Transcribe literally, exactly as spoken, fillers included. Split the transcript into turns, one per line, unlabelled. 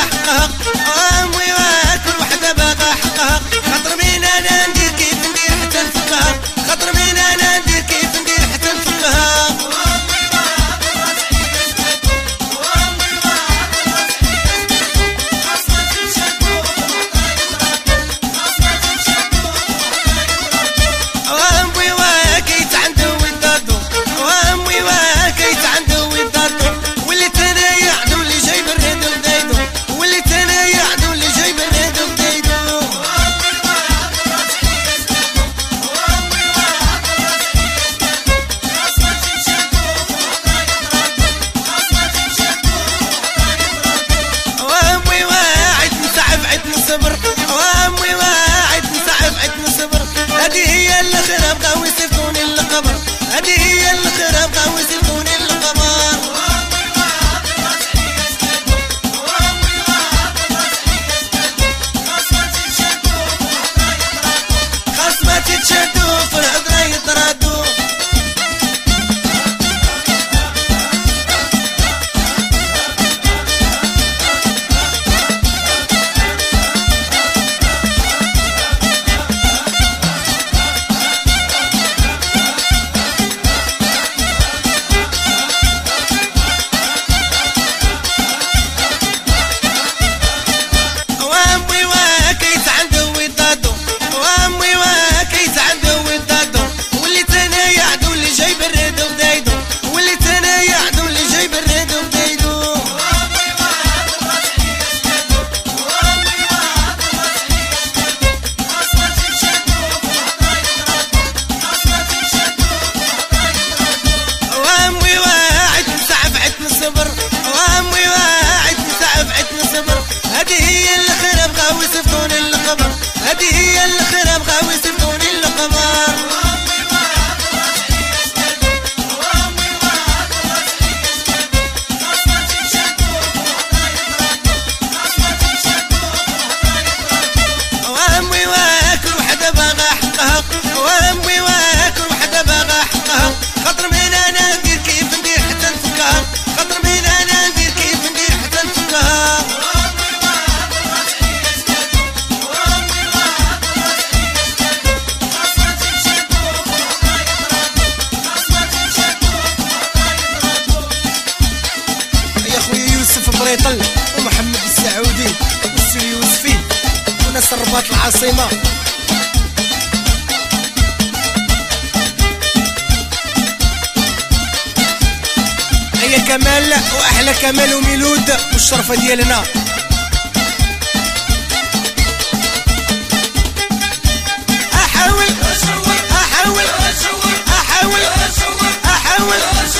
حقها امي وكل وحده باغا حقها خاطر مين انا ندير كيف ندير حتى نفكها خاطر مين انا ندير كيف ندير حتى نفكها وامي واعد نصعب عدنا صبر هذه هي اللي خرب قوي يصيفوني القمر هذه هي اللي خرب قوي يصيفوني القمر خاص ما تتشدوا في الهضره يطردوا يصيفوني القمر هذه هي اللي خرب غاوي يصيفوني القمر وامي واكل وحده باغا حقها وامي واكل وحده باغا حقها خاطر مين انا ندير كيف ندير حتى نفكها خاطر مين انا ندير كيف ندير حتى نفكها بريطل ومحمد السعودي والسوري يوسفي وناس الرباط العاصمة هيا كمال واحلى كمال وميلود والشرفة ديالنا احاول احاول احاول احاول